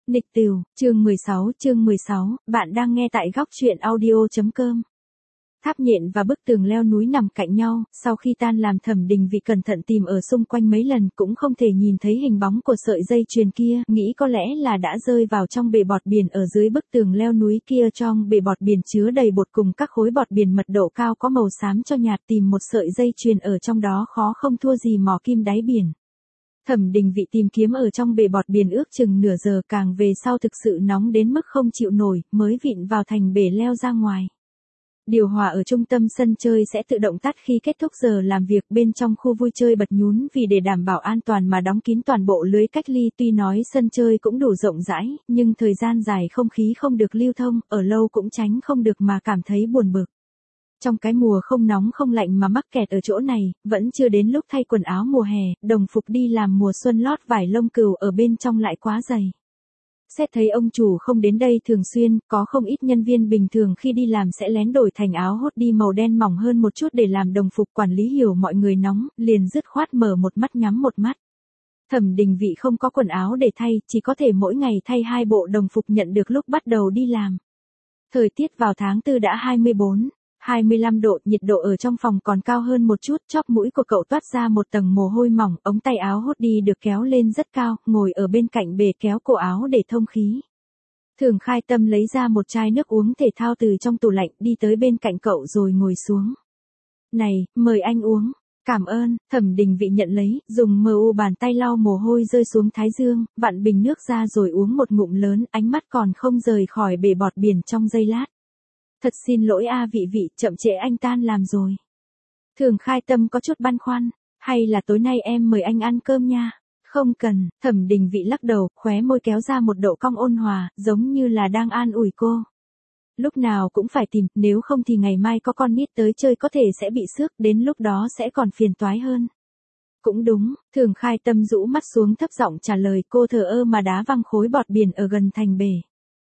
Nịch Tìu, chương 16, bạn đang nghe tại góc truyện audio.com. Tháp nhện và bức tường leo núi nằm cạnh nhau, sau khi tan làm Thẩm Đình Vị cẩn thận tìm ở xung quanh mấy lần cũng không thể nhìn thấy hình bóng của sợi dây chuyền kia, nghĩ có lẽ là đã rơi vào trong bể bọt biển ở dưới bức tường leo núi kia. Trong bể bọt biển chứa đầy bột cùng các khối bọt biển mật độ cao có màu xám cho nhạt, tìm một sợi dây chuyền ở trong đó khó không thua gì mò kim đáy biển. Thẩm Đình Vị tìm kiếm ở trong bể bọt biển ước chừng nửa giờ, càng về sau thực sự nóng đến mức không chịu nổi, mới vịn vào thành bể leo ra ngoài. Điều hòa ở trung tâm sân chơi sẽ tự động tắt khi kết thúc giờ làm việc. Bên trong khu vui chơi bật nhún vì để đảm bảo an toàn mà đóng kín toàn bộ lưới cách ly. Tuy nói sân chơi cũng đủ rộng rãi, nhưng thời gian dài không khí không được lưu thông, ở lâu cũng tránh không được mà cảm thấy buồn bực. Trong cái mùa không nóng không lạnh mà mắc kẹt ở chỗ này, vẫn chưa đến lúc thay quần áo mùa hè, đồng phục đi làm mùa xuân lót vải lông cừu ở bên trong lại quá dày. Xét thấy ông chủ không đến đây thường xuyên, có không ít nhân viên bình thường khi đi làm sẽ lén đổi thành áo hoodie màu đen mỏng hơn một chút để làm đồng phục. Quản lý hiểu mọi người nóng, liền dứt khoát mở một mắt nhắm một mắt. Thẩm Đình Vị không có quần áo để thay, chỉ có thể mỗi ngày thay 2 bộ đồng phục nhận được lúc bắt đầu đi làm. Thời tiết vào tháng 4 đã 24-25 độ, nhiệt độ ở trong phòng còn cao hơn một chút. Chóp mũi của cậu toát ra một tầng mồ hôi mỏng, ống tay áo hoodie được kéo lên rất cao, ngồi ở bên cạnh bề kéo cổ áo để thông khí. Thường Khai Tâm lấy ra một chai nước uống thể thao từ trong tủ lạnh, đi tới bên cạnh cậu rồi ngồi xuống. Này, mời anh uống. Cảm ơn. Thẩm Đình Vị nhận lấy, dùng bàn tay lau mồ hôi rơi xuống thái dương, vặn bình nước ra rồi uống một ngụm lớn, ánh mắt còn không rời khỏi bể bọt biển trong giây lát. Thật xin lỗi a Vị Vị, chậm trễ anh tan làm rồi. Thường Khai Tâm có chút băn khoăn, hay là tối nay em mời anh ăn cơm nha. Không cần. Thẩm Đình Vị lắc đầu, khóe môi kéo ra một độ cong ôn hòa, giống như là đang an ủi cô. Lúc nào cũng phải tìm, nếu không thì ngày mai có con nít tới chơi có thể sẽ bị xước, đến lúc đó sẽ còn phiền toái hơn. Cũng đúng. Thường Khai Tâm rũ mắt xuống thấp giọng trả lời. Cô thờ ơ mà đá văng khối bọt biển ở gần thành bể.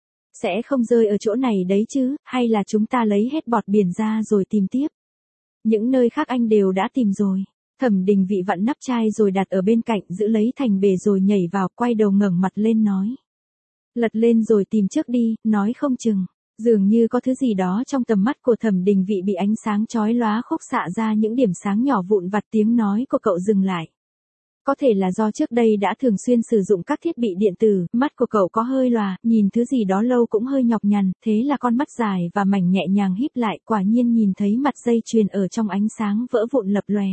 Sẽ không rơi ở chỗ này đấy chứ, hay là chúng ta lấy hết bọt biển ra rồi tìm tiếp. Những nơi khác anh đều đã tìm rồi. Thẩm Đình Vị vặn nắp chai rồi đặt ở bên cạnh, giữ lấy thành bể rồi nhảy vào, quay đầu ngẩng mặt lên nói. Lật lên rồi tìm trước đi, nói không chừng. Dường như có thứ gì đó trong tầm mắt của Thẩm Đình Vị bị ánh sáng chói lóa khúc xạ ra những điểm sáng nhỏ vụn vặt. Tiếng nói của cậu dừng lại. Có thể là do trước đây đã thường xuyên sử dụng các thiết bị điện tử, mắt của cậu có hơi lòa, nhìn thứ gì đó lâu cũng hơi nhọc nhằn, thế là con mắt dài và mảnh nhẹ nhàng híp lại, quả nhiên nhìn thấy mặt dây chuyền ở trong ánh sáng vỡ vụn lập lòe.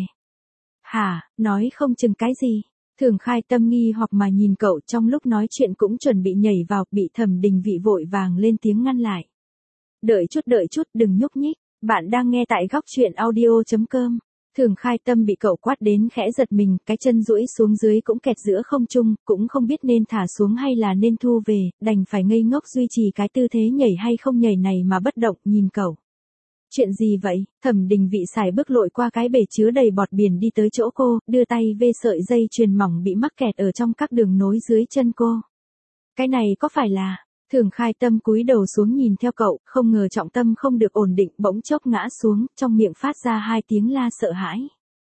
Hả, nói không chừng cái gì? Thường Khai Tâm nghi hoặc mà nhìn cậu, trong lúc nói chuyện cũng chuẩn bị nhảy vào, bị Thẩm Đình Vị vội vàng lên tiếng ngăn lại. Đợi chút, đừng nhúc nhích, bạn đang nghe tại góc truyện audio.com. Thường Khai Tâm bị cậu quát đến khẽ giật mình, cái chân duỗi xuống dưới cũng kẹt giữa không trung, cũng không biết nên thả xuống hay là nên thu về, đành phải ngây ngốc duy trì cái tư thế nhảy hay không nhảy này mà bất động, nhìn cậu. Chuyện gì vậy? Thẩm Đình Vị sải bước lội qua cái bể chứa đầy bọt biển đi tới chỗ cô, đưa tay vê sợi dây chuyền mỏng bị mắc kẹt ở trong các đường nối dưới chân cô. Cái này có phải là... Thường Khai Tâm cúi đầu xuống nhìn theo cậu, không ngờ trọng tâm không được ổn định, bỗng chốc ngã xuống, trong miệng phát ra 2 tiếng la sợ hãi.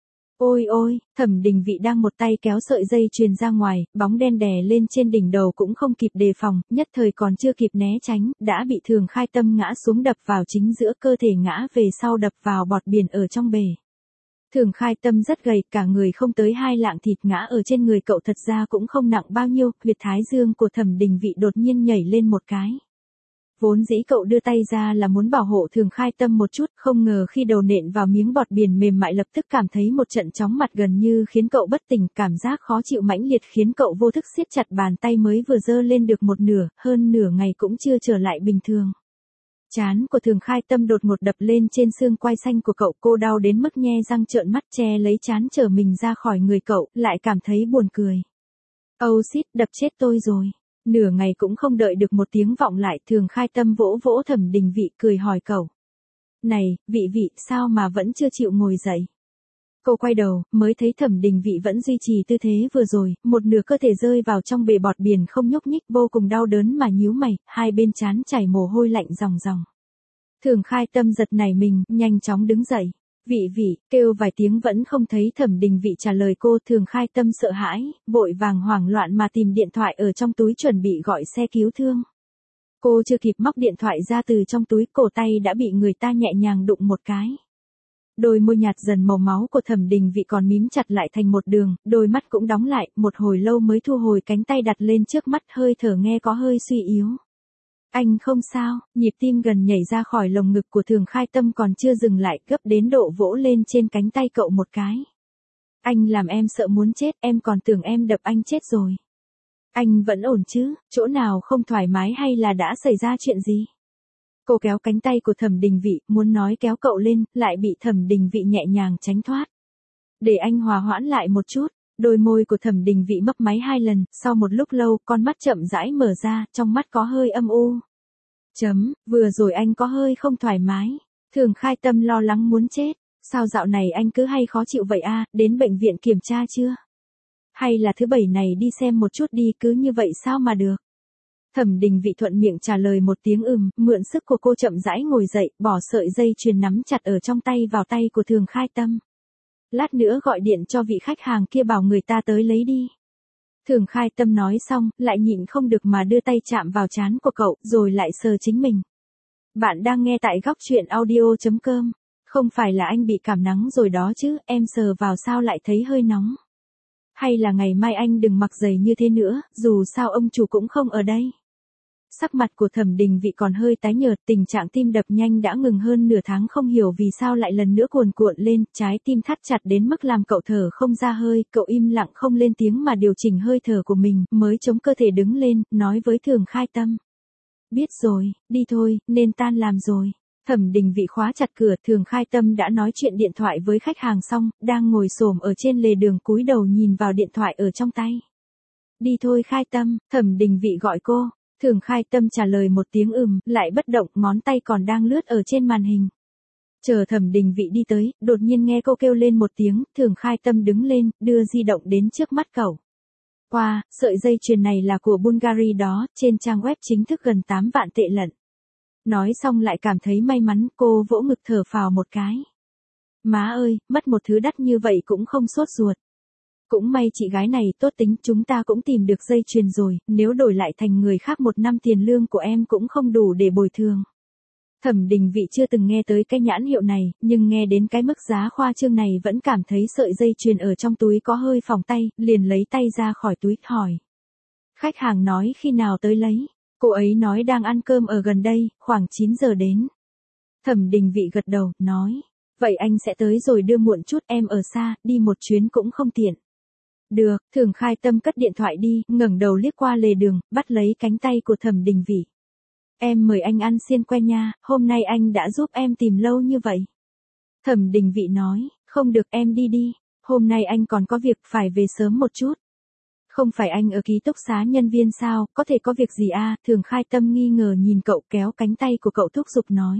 Ôi ôi, Thẩm Đình Vị đang một tay kéo sợi dây chuyền ra ngoài, bóng đen đè lên trên đỉnh đầu cũng không kịp đề phòng, nhất thời còn chưa kịp né tránh, đã bị Thường Khai Tâm ngã xuống đập vào chính giữa cơ thể, ngã về sau đập vào bọt biển ở trong bể. Thường Khai Tâm rất gầy, cả người không tới 2 lạng thịt, ngã ở trên người cậu thật ra cũng không nặng bao nhiêu, huyệt thái dương của Thẩm Đình Vị đột nhiên nhảy lên một cái. Vốn dĩ cậu đưa tay ra là muốn bảo hộ Thường Khai Tâm một chút, không ngờ khi đầu nện vào miếng bọt biển mềm mại lập tức cảm thấy một trận chóng mặt gần như khiến cậu bất tỉnh, cảm giác khó chịu mãnh liệt khiến cậu vô thức siết chặt bàn tay mới vừa giơ lên được một nửa, hơn nửa ngày cũng chưa trở lại bình thường. Trán của Thường Khai Tâm đột ngột đập lên trên xương quai xanh của cậu, cô đau đến mức nhe răng trợn mắt, che lấy trán trở mình ra khỏi người cậu, lại cảm thấy buồn cười. Âu xít, đập chết tôi rồi. Nửa ngày cũng không đợi được một tiếng vọng lại, Thường Khai Tâm vỗ vỗ Thẩm Đình Vị cười hỏi cậu. Này, Vị, sao mà vẫn chưa chịu ngồi dậy? Cô quay đầu, mới thấy Thẩm Đình Vị vẫn duy trì tư thế vừa rồi, một nửa cơ thể rơi vào trong bể bọt biển không nhúc nhích, vô cùng đau đớn mà nhíu mày, hai bên trán chảy mồ hôi lạnh ròng ròng. Thường Khai Tâm giật nảy mình, nhanh chóng đứng dậy. Vị vị, kêu vài tiếng vẫn không thấy Thẩm Đình Vị trả lời cô. Thường Khai Tâm sợ hãi, vội vàng hoảng loạn mà tìm điện thoại ở trong túi chuẩn bị gọi xe cứu thương. Cô chưa kịp móc điện thoại ra từ trong túi, cổ tay đã bị người ta nhẹ nhàng đụng một cái. Đôi môi nhạt dần màu máu của Thẩm Đình Vị còn mím chặt lại thành một đường, đôi mắt cũng đóng lại, một hồi lâu mới thu hồi cánh tay đặt lên trước mắt, hơi thở nghe có hơi suy yếu. Anh không sao, nhịp tim gần nhảy ra khỏi lồng ngực của Thường Khai Tâm còn chưa dừng lại, gấp đến độ vỗ lên trên cánh tay cậu một cái. Anh làm em sợ muốn chết, em còn tưởng em đập anh chết rồi. Anh vẫn ổn chứ, chỗ nào không thoải mái hay là đã xảy ra chuyện gì? Cô kéo cánh tay của Thẩm Đình Vị, muốn nói kéo cậu lên, lại bị Thẩm Đình Vị nhẹ nhàng tránh thoát. Để anh hòa hoãn lại một chút. Đôi môi của Thẩm Đình Vị mấp máy 2 lần, sau một lúc lâu, con mắt chậm rãi mở ra, trong mắt có hơi âm u. Vừa rồi anh có hơi không thoải mái. Thường Khai Tâm lo lắng muốn chết. Sao dạo này anh cứ hay khó chịu vậy à, đến bệnh viện kiểm tra chưa? Hay là thứ 7 này đi xem một chút đi, cứ như vậy sao mà được? Thẩm Đình Vị thuận miệng trả lời một tiếng mượn sức của cô chậm rãi ngồi dậy, bỏ sợi dây chuyền nắm chặt ở trong tay vào tay của Thường Khai Tâm. Lát nữa gọi điện cho vị khách hàng kia bảo người ta tới lấy đi. Thường Khai Tâm nói xong, lại nhịn không được mà đưa tay chạm vào trán của cậu, rồi lại sờ chính mình. Bạn đang nghe tại góc truyện audio.com. Không phải là anh bị cảm nắng rồi đó chứ, em sờ vào sao lại thấy hơi nóng. Hay là ngày mai anh đừng mặc giày như thế nữa, dù sao ông chủ cũng không ở đây. Sắc mặt của Thẩm Đình Vị còn hơi tái nhợt, tình trạng tim đập nhanh đã ngừng hơn nửa tháng, không hiểu vì sao lại lần nữa cuồn cuộn lên, trái tim thắt chặt đến mức làm cậu thở không ra hơi, cậu im lặng không lên tiếng mà điều chỉnh hơi thở của mình, mới chống cơ thể đứng lên, nói với Thường Khai Tâm. Biết rồi, đi thôi, nên tan làm rồi. Thẩm Đình Vị khóa chặt cửa, Thường Khai Tâm đã nói chuyện điện thoại với khách hàng xong, đang ngồi xổm ở trên lề đường cúi đầu nhìn vào điện thoại ở trong tay. Đi thôi Khai Tâm, Thẩm Đình Vị gọi cô. Thường Khai Tâm trả lời một tiếng lại bất động, ngón tay còn đang lướt ở trên màn hình. Chờ Thẩm Đình Vị đi tới, đột nhiên nghe cô kêu lên một tiếng, Thường Khai Tâm đứng lên, đưa di động đến trước mắt cậu. Wow, sợi dây chuyền này là của Bulgari đó, trên trang web chính thức gần 8 vạn tệ lận. Nói xong lại cảm thấy may mắn, cô vỗ ngực thở phào một cái. Má ơi, mất một thứ đắt như vậy cũng không sốt ruột. Cũng may chị gái này tốt tính, chúng ta cũng tìm được dây chuyền rồi, nếu đổi lại thành người khác 1 năm tiền lương của em cũng không đủ để bồi thường. Thẩm Đình Vị chưa từng nghe tới cái nhãn hiệu này, nhưng nghe đến cái mức giá khoa trương này vẫn cảm thấy sợi dây chuyền ở trong túi có hơi phỏng tay, liền lấy tay ra khỏi túi, hỏi. Khách hàng nói khi nào tới lấy? Cô ấy nói đang ăn cơm ở gần đây, khoảng 9 giờ đến. Thẩm Đình Vị gật đầu, nói. Vậy anh sẽ tới rồi đưa muộn chút, em ở xa, đi một chuyến cũng không tiện. Được, Thường Khai Tâm cất điện thoại đi, ngẩng đầu liếc qua lề đường, bắt lấy cánh tay của Thẩm Đình Vị. Em mời anh ăn xiên que nha, hôm nay anh đã giúp em tìm lâu như vậy. Thẩm Đình Vị nói, không được em đi đi, hôm nay anh còn có việc phải về sớm một chút. Không phải anh ở ký túc xá nhân viên sao, có thể có việc gì à? Thường Khai Tâm nghi ngờ nhìn cậu, kéo cánh tay của cậu thúc giục nói.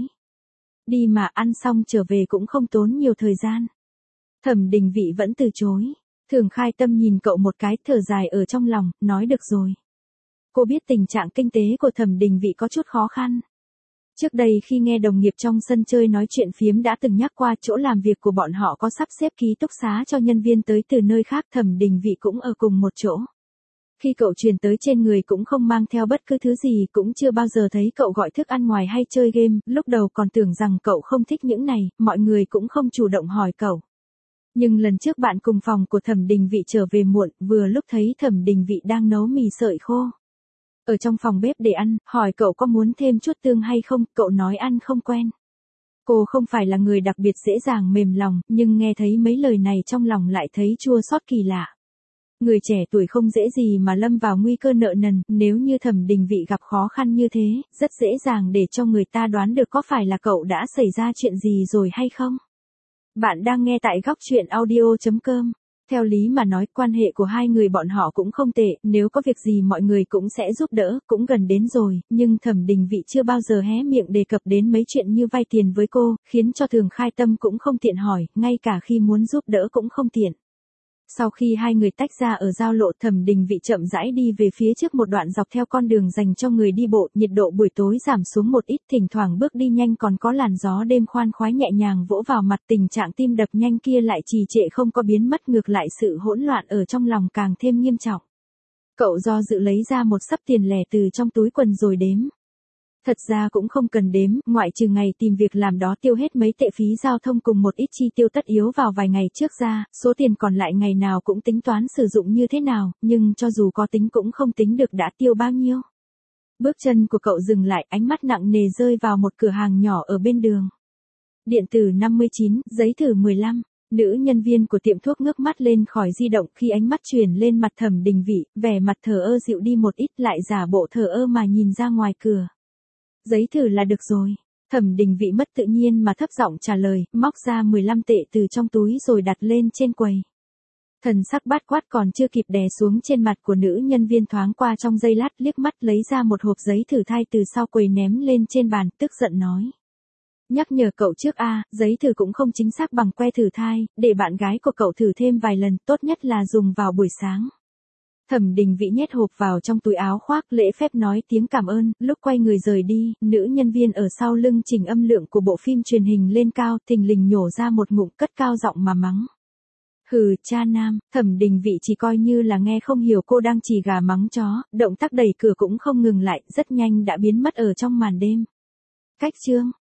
Đi mà, ăn xong trở về cũng không tốn nhiều thời gian. Thẩm Đình Vị vẫn từ chối. Thường Khai Tâm nhìn cậu một cái, thở dài ở trong lòng, nói được rồi. Cô biết tình trạng kinh tế của Thẩm Đình Vị có chút khó khăn. Trước đây khi nghe đồng nghiệp trong sân chơi nói chuyện phiếm đã từng nhắc qua chỗ làm việc của bọn họ có sắp xếp ký túc xá cho nhân viên tới từ nơi khác, Thẩm Đình Vị cũng ở cùng một chỗ. Khi cậu truyền tới trên người cũng không mang theo bất cứ thứ gì, cũng chưa bao giờ thấy cậu gọi thức ăn ngoài hay chơi game, lúc đầu còn tưởng rằng cậu không thích những này, mọi người cũng không chủ động hỏi cậu. Nhưng lần trước bạn cùng phòng của Thẩm Đình Vị trở về muộn, vừa lúc thấy Thẩm Đình Vị đang nấu mì sợi khô ở trong phòng bếp để ăn, hỏi cậu có muốn thêm chút tương hay không, cậu nói ăn không quen. Cô không phải là người đặc biệt dễ dàng mềm lòng, nhưng nghe thấy mấy lời này trong lòng lại thấy chua xót kỳ lạ. Người trẻ tuổi không dễ gì mà lâm vào nguy cơ nợ nần, nếu như Thẩm Đình Vị gặp khó khăn như thế, rất dễ dàng để cho người ta đoán được có phải là cậu đã xảy ra chuyện gì rồi hay không. Bạn đang nghe tại góc truyện audio.com. Theo lý mà nói, quan hệ của hai người bọn họ cũng không tệ, nếu có việc gì mọi người cũng sẽ giúp đỡ, cũng gần đến rồi, nhưng Thẩm Đình Vị chưa bao giờ hé miệng đề cập đến mấy chuyện như vay tiền với cô, khiến cho Thường Khai Tâm cũng không tiện hỏi, ngay cả khi muốn giúp đỡ cũng không tiện. Sau khi hai người tách ra ở giao lộ, Thẩm Đình Vị chậm rãi đi về phía trước một đoạn dọc theo con đường dành cho người đi bộ, nhiệt độ buổi tối giảm xuống một ít, thỉnh thoảng bước đi nhanh còn có làn gió đêm khoan khoái nhẹ nhàng vỗ vào mặt, tình trạng tim đập nhanh kia lại trì trệ không có biến mất, ngược lại sự hỗn loạn ở trong lòng càng thêm nghiêm trọng. Cậu do dự lấy ra một xấp tiền lẻ từ trong túi quần rồi đếm. Thật ra cũng không cần đếm, ngoại trừ ngày tìm việc làm đó tiêu hết mấy tệ phí giao thông cùng một ít chi tiêu tất yếu vào vài ngày trước ra, số tiền còn lại ngày nào cũng tính toán sử dụng như thế nào, nhưng cho dù có tính cũng không tính được đã tiêu bao nhiêu. Bước chân của cậu dừng lại, ánh mắt nặng nề rơi vào một cửa hàng nhỏ ở bên đường. Điện tử 59, giấy thử 15. Nữ nhân viên của tiệm thuốc ngước mắt lên khỏi di động, khi ánh mắt chuyển lên mặt Thẩm Đình Vị, vẻ mặt thờ ơ dịu đi một ít, lại giả bộ thờ ơ mà nhìn ra ngoài cửa. Giấy thử là được rồi. Thẩm Đình Vị mất tự nhiên mà thấp giọng trả lời, móc ra 15 tệ từ trong túi rồi đặt lên trên quầy. Thần sắc bát quát còn chưa kịp đè xuống trên mặt của nữ nhân viên thoáng qua trong giây lát, liếc mắt lấy ra một hộp giấy thử thai từ sau quầy ném lên trên bàn, tức giận nói. Nhắc nhở cậu trước a, giấy thử cũng không chính xác bằng que thử thai, để bạn gái của cậu thử thêm vài lần, tốt nhất là dùng vào buổi sáng. Thẩm Đình Vị nhét hộp vào trong túi áo khoác, lễ phép nói tiếng cảm ơn, lúc quay người rời đi, nữ nhân viên ở sau lưng chỉnh âm lượng của bộ phim truyền hình lên cao, thình lình nhổ ra một ngụm, cất cao giọng mà mắng. Hừ, cha nam. Thẩm Đình Vị chỉ coi như là nghe không hiểu cô đang chỉ gà mắng chó, động tác đẩy cửa cũng không ngừng lại, rất nhanh đã biến mất ở trong màn đêm. Cách chương